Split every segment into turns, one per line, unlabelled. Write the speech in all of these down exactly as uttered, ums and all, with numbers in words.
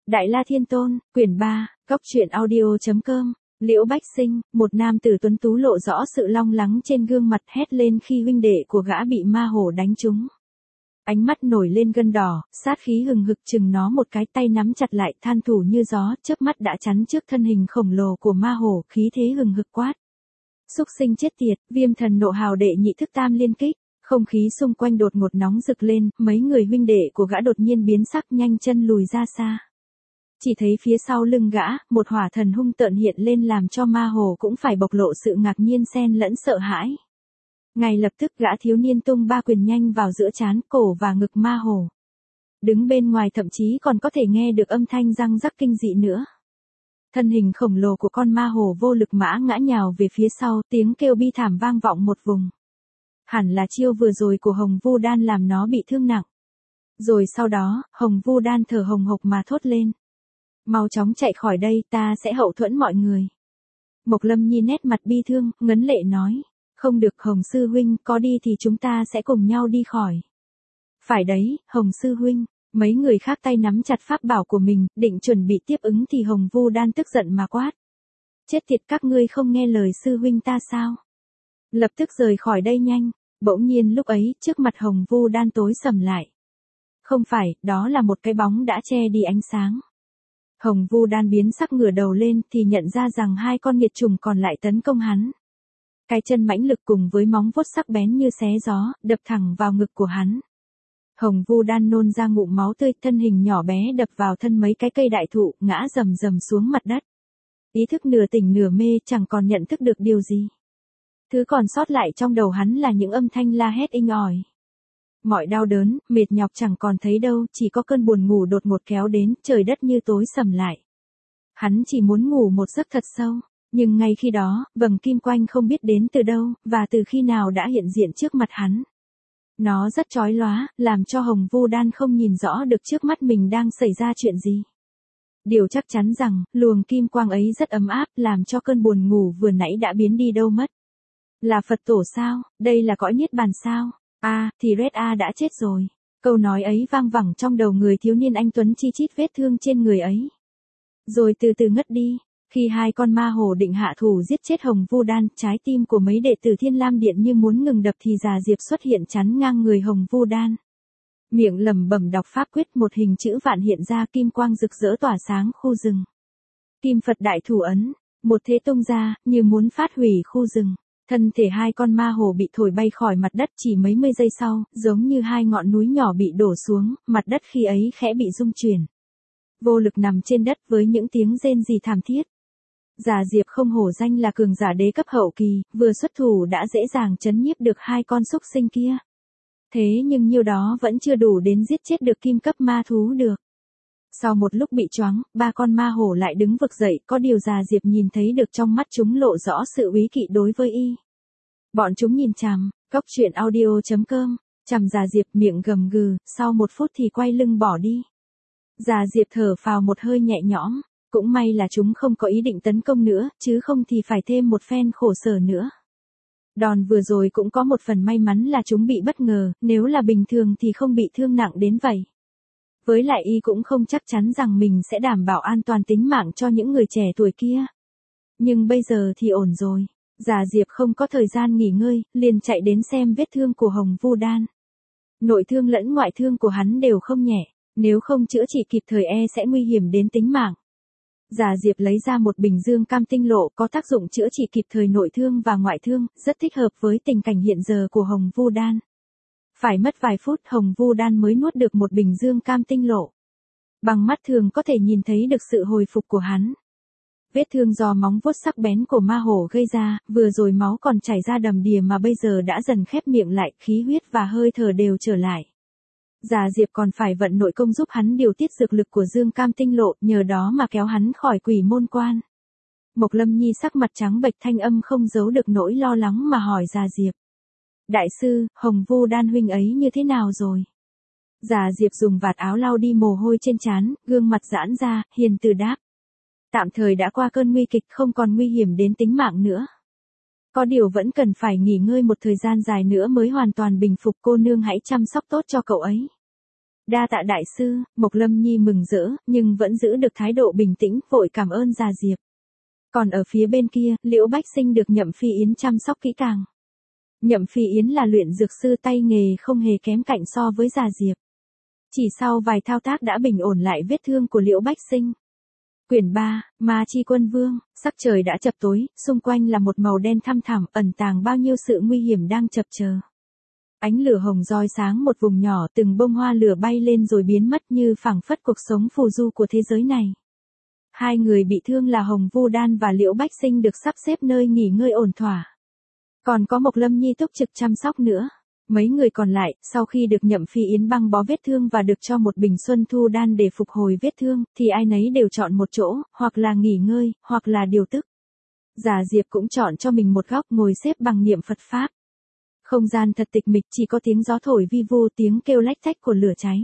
Đại La Thiên Tôn, quyển ba, góc truyện audio.com, Liễu Bách Sinh, một nam tử tuấn tú lộ rõ sự long lắng trên gương mặt hét lên khi huynh đệ của gã bị ma hổ đánh trúng. Ánh mắt nổi lên gân đỏ, sát khí hừng hực chừng nó một cái, tay nắm chặt lại, than thủ như gió, chớp mắt đã chắn trước thân hình khổng lồ của ma hổ, khí thế hừng hực quát. Xúc sinh chết tiệt, Viêm Thần Nộ Hào đệ nhị thức tam liên kích. Không khí xung quanh đột ngột nóng rực lên, mấy người huynh đệ của gã đột nhiên biến sắc, nhanh chân lùi ra xa. Chỉ thấy phía sau lưng gã, một hỏa thần hung tợn hiện lên làm cho ma hồ cũng phải bộc lộ sự ngạc nhiên xen lẫn sợ hãi. Ngay lập tức gã thiếu niên tung ba quyền nhanh vào giữa trán, cổ và ngực ma hồ. Đứng bên ngoài thậm chí còn có thể nghe được âm thanh răng rắc kinh dị nữa. Thân hình khổng lồ của con ma hồ vô lực mã ngã nhào về phía sau, tiếng kêu bi thảm vang vọng một vùng. Hẳn là chiêu vừa rồi của Hồng Vu Đan làm nó bị thương nặng. Rồi sau đó, Hồng Vu Đan thở hồng hộc mà thốt lên. Mau chóng chạy khỏi đây, ta sẽ hậu thuẫn mọi người. Mộc Lâm Nhi nét mặt bi thương, ngấn lệ nói. Không được Hồng Sư Huynh, có đi thì chúng ta sẽ cùng nhau đi khỏi. Phải đấy, Hồng Sư Huynh. Mấy người khác tay nắm chặt pháp bảo của mình, định chuẩn bị tiếp ứng thì Hồng Vu Đan tức giận mà quát. Chết tiệt, các ngươi không nghe lời Sư Huynh ta sao? Lập tức rời khỏi đây nhanh. Bỗng nhiên lúc ấy, trước mặt Hồng Vu Đan tối sầm lại. Không phải, đó là một cái bóng đã che đi ánh sáng. Hồng Vu Đan biến sắc ngửa đầu lên thì nhận ra rằng hai con nghiệt trùng còn lại tấn công hắn. Cái chân mãnh lực cùng với móng vuốt sắc bén như xé gió, đập thẳng vào ngực của hắn. Hồng Vu Đan nôn ra ngụm máu tươi, thân hình nhỏ bé đập vào thân mấy cái cây đại thụ, ngã rầm rầm xuống mặt đất. Ý thức nửa tỉnh nửa mê, chẳng còn nhận thức được điều gì. Thứ còn sót lại trong đầu hắn là những âm thanh la hét inh ỏi. Mọi đau đớn, mệt nhọc chẳng còn thấy đâu, chỉ có cơn buồn ngủ đột ngột kéo đến, trời đất như tối sầm lại. Hắn chỉ muốn ngủ một giấc thật sâu, nhưng ngay khi đó, vầng kim quanh không biết đến từ đâu, và từ khi nào đã hiện diện trước mặt hắn. Nó rất chói lóa, làm cho Hồng Vu Đan không nhìn rõ được trước mắt mình đang xảy ra chuyện gì. Điều chắc chắn rằng, luồng kim quang ấy rất ấm áp, làm cho cơn buồn ngủ vừa nãy đã biến đi đâu mất. Là Phật tổ sao? Đây là cõi niết bàn sao? A, à, thì Red A đã chết rồi. Câu nói ấy vang vẳng trong đầu người thiếu niên anh tuấn chi chít vết thương trên người ấy. Rồi từ từ ngất đi. Khi hai con ma hồ định hạ thủ giết chết Hồng Vu Đan, trái tim của mấy đệ tử Thiên Lam Điện như muốn ngừng đập thì Già Diệp xuất hiện chắn ngang người Hồng Vu Đan. Miệng lẩm bẩm đọc pháp quyết, một hình chữ vạn hiện ra, kim quang rực rỡ tỏa sáng khu rừng. Kim Phật đại thủ ấn, một thế tung ra, như muốn phát hủy khu rừng. Thân thể hai con ma hồ bị thổi bay khỏi mặt đất chỉ mấy mươi giây sau, giống như hai ngọn núi nhỏ bị đổ xuống, mặt đất khi ấy khẽ bị rung chuyển. Vô lực nằm trên đất với những tiếng rên rỉ thảm thiết. Già Diệp không hổ danh là cường giả đế cấp hậu kỳ, vừa xuất thủ đã dễ dàng trấn nhiếp được hai con xúc sinh kia. Thế nhưng nhiêu đó vẫn chưa đủ đến giết chết được kim cấp ma thú được. Sau một lúc bị choáng, ba con ma hổ lại đứng vực dậy, có điều Già Diệp nhìn thấy được trong mắt chúng lộ rõ sự úy kỵ đối với y. Bọn chúng nhìn chằm, góc truyện audio.com, chằm Già Diệp, miệng gầm gừ, sau một phút thì quay lưng bỏ đi. Già Diệp thở phào một hơi nhẹ nhõm, cũng may là chúng không có ý định tấn công nữa, chứ không thì phải thêm một phen khổ sở nữa. Đòn vừa rồi cũng có một phần may mắn là chúng bị bất ngờ, nếu là bình thường thì không bị thương nặng đến vậy. Với lại y cũng không chắc chắn rằng mình sẽ đảm bảo an toàn tính mạng cho những người trẻ tuổi kia. Nhưng bây giờ thì ổn rồi. Già Diệp không có thời gian nghỉ ngơi, liền chạy đến xem vết thương của Hồng Vu Đan. Nội thương lẫn ngoại thương của hắn đều không nhẹ, nếu không chữa trị kịp thời e sẽ nguy hiểm đến tính mạng. Già Diệp lấy ra một bình dương cam tinh lộ có tác dụng chữa trị kịp thời nội thương và ngoại thương, rất thích hợp với tình cảnh hiện giờ của Hồng Vu Đan. Phải mất vài phút Hồng Vu Đan mới nuốt được một bình dương cam tinh lộ. Bằng mắt thường có thể nhìn thấy được sự hồi phục của hắn. Vết thương do móng vuốt sắc bén của ma hổ gây ra, vừa rồi máu còn chảy ra đầm đìa mà bây giờ đã dần khép miệng lại, khí huyết và hơi thở đều trở lại. Già Diệp còn phải vận nội công giúp hắn điều tiết dược lực của dương cam tinh lộ, nhờ đó mà kéo hắn khỏi quỷ môn quan. Mộc Lâm Nhi sắc mặt trắng bệch, thanh âm không giấu được nỗi lo lắng mà hỏi Già Diệp. Đại sư, Hồng Vu Đan huynh ấy như thế nào rồi? Già Diệp dùng vạt áo lau đi mồ hôi trên trán, gương mặt giãn ra, hiền từ đáp. Tạm thời đã qua cơn nguy kịch, không còn nguy hiểm đến tính mạng nữa. Có điều vẫn cần phải nghỉ ngơi một thời gian dài nữa mới hoàn toàn bình phục, cô nương hãy chăm sóc tốt cho cậu ấy. Đa tạ đại sư, Mộc Lâm Nhi mừng rỡ, nhưng vẫn giữ được thái độ bình tĩnh, vội cảm ơn Già Diệp. Còn ở phía bên kia, Liễu Bách Sinh được Nhậm Phi Yến chăm sóc kỹ càng. Nhậm Phi Yến là luyện dược sư tay nghề không hề kém cạnh so với Già Diệp. Chỉ sau vài thao tác đã bình ổn lại vết thương của Liễu Bách Sinh. Quyển ba, Ma Chi Quân Vương, sắc trời đã chập tối, xung quanh là một màu đen thăm thẳm, ẩn tàng bao nhiêu sự nguy hiểm đang chập chờ. Ánh lửa hồng roi sáng một vùng nhỏ, từng bông hoa lửa bay lên rồi biến mất như phảng phất cuộc sống phù du của thế giới này. Hai người bị thương là Hồng Vu Đan và Liễu Bách Sinh được sắp xếp nơi nghỉ ngơi ổn thỏa. Còn có Mộc Lâm Nhi túc trực chăm sóc nữa. Mấy người còn lại, sau khi được Nhậm Phi Yến băng bó vết thương và được cho một bình Xuân Thu Đan để phục hồi vết thương, thì ai nấy đều chọn một chỗ, hoặc là nghỉ ngơi, hoặc là điều tức. Già Diệp cũng chọn cho mình một góc ngồi xếp bằng niệm Phật Pháp. Không gian thật tịch mịch, chỉ có tiếng gió thổi vi vu, tiếng kêu lách tách của lửa cháy.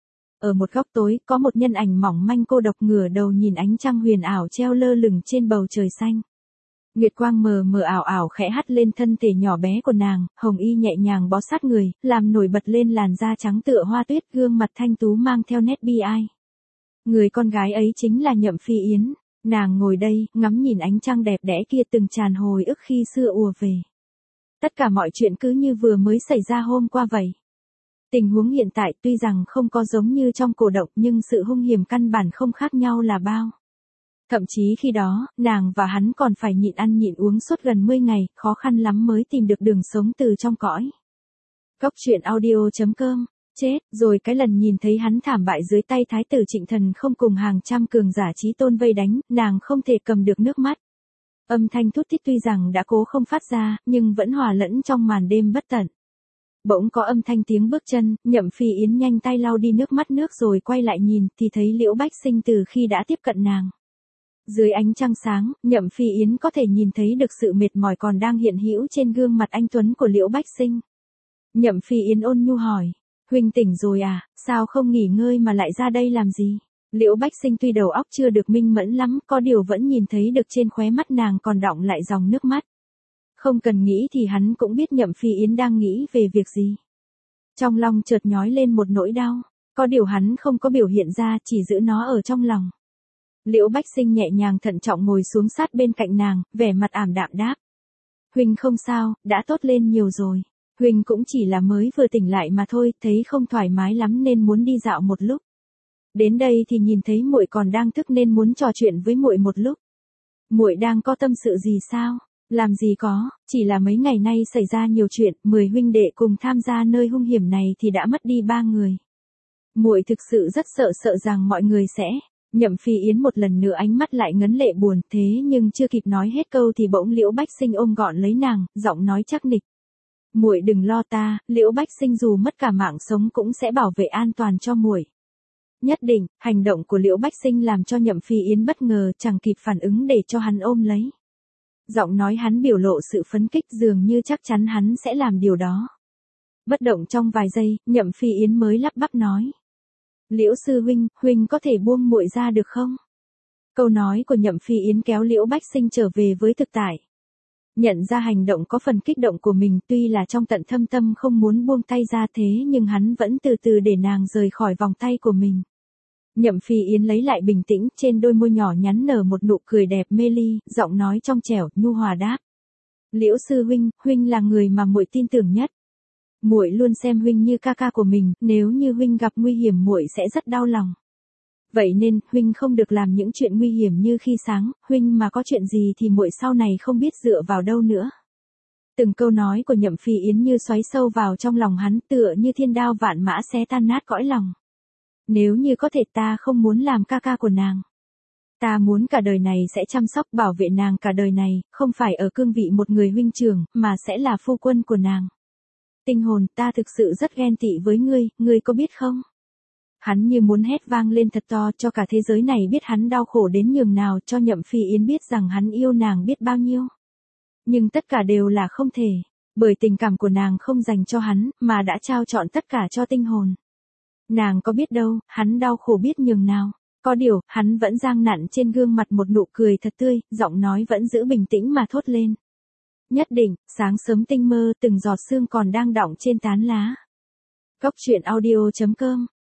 Ở một góc tối, có một nhân ảnh mỏng manh cô độc ngửa đầu nhìn ánh trăng huyền ảo treo lơ lửng trên bầu trời xanh. Nguyệt quang mờ mờ ảo ảo khẽ hắt lên thân thể nhỏ bé của nàng, hồng y nhẹ nhàng bó sát người, làm nổi bật lên làn da trắng tựa hoa tuyết, gương mặt thanh tú mang theo nét bi ai. Người con gái ấy chính là Nhậm Phi Yến. Nàng ngồi đây, ngắm nhìn ánh trăng đẹp đẽ kia, từng tràn hồi ức khi xưa ùa về. Tất cả mọi chuyện cứ như vừa mới xảy ra hôm qua vậy. Tình huống hiện tại tuy rằng không có giống như trong cổ động, nhưng sự hung hiểm căn bản không khác nhau là bao. Thậm chí khi đó, nàng và hắn còn phải nhịn ăn nhịn uống suốt gần mười ngày, khó khăn lắm mới tìm được đường sống từ trong cõi. Cốc truyện audio chấm com, chết, rồi cái lần nhìn thấy hắn thảm bại dưới tay Thái tử Trịnh Thần không cùng hàng trăm cường giả chí tôn vây đánh, nàng không thể cầm được nước mắt. Âm thanh thút thít tuy rằng đã cố không phát ra, nhưng vẫn hòa lẫn trong màn đêm bất tận. Bỗng có âm thanh tiếng bước chân, Nhậm Phi Yến nhanh tay lau đi nước mắt nước rồi quay lại nhìn, thì thấy Liễu Bách Sinh từ khi đã tiếp cận nàng. Dưới ánh trăng sáng, Nhậm Phi Yến có thể nhìn thấy được sự mệt mỏi còn đang hiện hữu trên gương mặt anh tuấn của Liễu Bách Sinh. Nhậm Phi Yến ôn nhu hỏi, huynh tỉnh rồi à, sao không nghỉ ngơi mà lại ra đây làm gì? Liễu Bách Sinh tuy đầu óc chưa được minh mẫn lắm, có điều vẫn nhìn thấy được trên khóe mắt nàng còn đọng lại dòng nước mắt. Không cần nghĩ thì hắn cũng biết Nhậm Phi Yến đang nghĩ về việc gì. Trong lòng chợt nhói lên một nỗi đau, có điều hắn không có biểu hiện ra, chỉ giữ nó ở trong lòng. Liễu Bách Sinh nhẹ nhàng thận trọng ngồi xuống sát bên cạnh nàng, vẻ mặt ảm đạm đáp. Huynh không sao, đã tốt lên nhiều rồi. Huynh cũng chỉ là mới vừa tỉnh lại mà thôi, thấy không thoải mái lắm nên muốn đi dạo một lúc. Đến đây thì nhìn thấy muội còn đang thức nên muốn trò chuyện với muội một lúc. Muội đang có tâm sự gì sao? Làm gì có, chỉ là mấy ngày nay xảy ra nhiều chuyện, mười huynh đệ cùng tham gia nơi hung hiểm này thì đã mất đi ba người. Muội thực sự rất sợ sợ rằng mọi người sẽ. Nhậm Phi Yến một lần nữa ánh mắt lại ngấn lệ buồn, thế nhưng chưa kịp nói hết câu thì bỗng Liễu Bách Sinh ôm gọn lấy nàng, giọng nói chắc nịch. Muội đừng lo ta, Liễu Bách Sinh dù mất cả mạng sống cũng sẽ bảo vệ an toàn cho muội. Nhất định, hành động của Liễu Bách Sinh làm cho Nhậm Phi Yến bất ngờ, chẳng kịp phản ứng để cho hắn ôm lấy. Giọng nói hắn biểu lộ sự phấn khích, dường như chắc chắn hắn sẽ làm điều đó. Bất động trong vài giây, Nhậm Phi Yến mới lắp bắp nói. Liễu sư huynh, huynh có thể buông muội ra được không? Câu nói của Nhậm Phi Yến kéo Liễu Bách Sinh trở về với thực tại. Nhận ra hành động có phần kích động của mình, tuy là trong tận thâm tâm không muốn buông tay ra, thế nhưng hắn vẫn từ từ để nàng rời khỏi vòng tay của mình. Nhậm Phi Yến lấy lại bình tĩnh, trên đôi môi nhỏ nhắn nở một nụ cười đẹp mê ly, giọng nói trong trẻo, nhu hòa đáp. Liễu sư huynh, huynh là người mà muội tin tưởng nhất. Muội luôn xem huynh như ca ca của mình, nếu như huynh gặp nguy hiểm muội sẽ rất đau lòng. Vậy nên, huynh không được làm những chuyện nguy hiểm như khi sáng, huynh mà có chuyện gì thì muội sau này không biết dựa vào đâu nữa. Từng câu nói của Nhậm Phi Yến như xoáy sâu vào trong lòng hắn, tựa như thiên đao vạn mã xé tan nát cõi lòng. Nếu như có thể ta không muốn làm ca ca của nàng. Ta muốn cả đời này sẽ chăm sóc bảo vệ nàng cả đời này, không phải ở cương vị một người huynh trưởng, mà sẽ là phu quân của nàng. Tinh hồn, ta thực sự rất ghen tị với ngươi, ngươi có biết không? Hắn như muốn hét vang lên thật to cho cả thế giới này biết hắn đau khổ đến nhường nào, cho Nhậm Phi Yến biết rằng hắn yêu nàng biết bao nhiêu. Nhưng tất cả đều là không thể, bởi tình cảm của nàng không dành cho hắn, mà đã trao trọn tất cả cho tinh hồn. Nàng có biết đâu, hắn đau khổ biết nhường nào. Có điều, hắn vẫn giang nặn trên gương mặt một nụ cười thật tươi, giọng nói vẫn giữ bình tĩnh mà thốt lên. Nhất định, sáng sớm tinh mơ, từng giọt sương còn đang đọng trên tán lá. Cốc truyện audio chấm com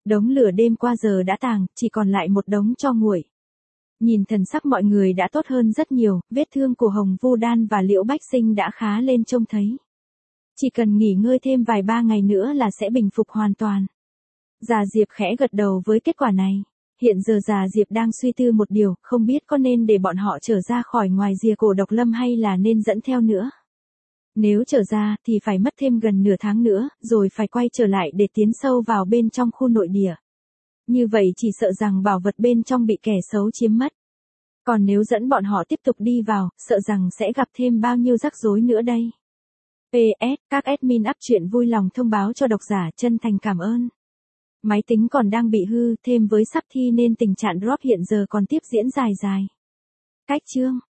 Đống lửa đêm qua giờ đã tàn, chỉ còn lại một đống tro nguội. Nhìn thần sắc mọi người đã tốt hơn rất nhiều, vết thương của Hồng Vu Đan và Liễu Bách Sinh đã khá lên trông thấy. Chỉ cần nghỉ ngơi thêm vài ba ngày nữa là sẽ bình phục hoàn toàn. Già Diệp khẽ gật đầu với kết quả này. Hiện giờ Già Diệp đang suy tư một điều, không biết có nên để bọn họ trở ra khỏi ngoài rìa cổ độc lâm hay là nên dẫn theo nữa. Nếu trở ra thì phải mất thêm gần nửa tháng nữa, rồi phải quay trở lại để tiến sâu vào bên trong khu nội địa. Như vậy chỉ sợ rằng bảo vật bên trong bị kẻ xấu chiếm mất. Còn nếu dẫn bọn họ tiếp tục đi vào, sợ rằng sẽ gặp thêm bao nhiêu rắc rối nữa đây. pê ét, các admin up truyện vui lòng thông báo cho độc giả chân thành cảm ơn. Máy tính còn đang bị hư, thêm với sắp thi nên tình trạng drop hiện giờ còn tiếp diễn dài dài. Cách chương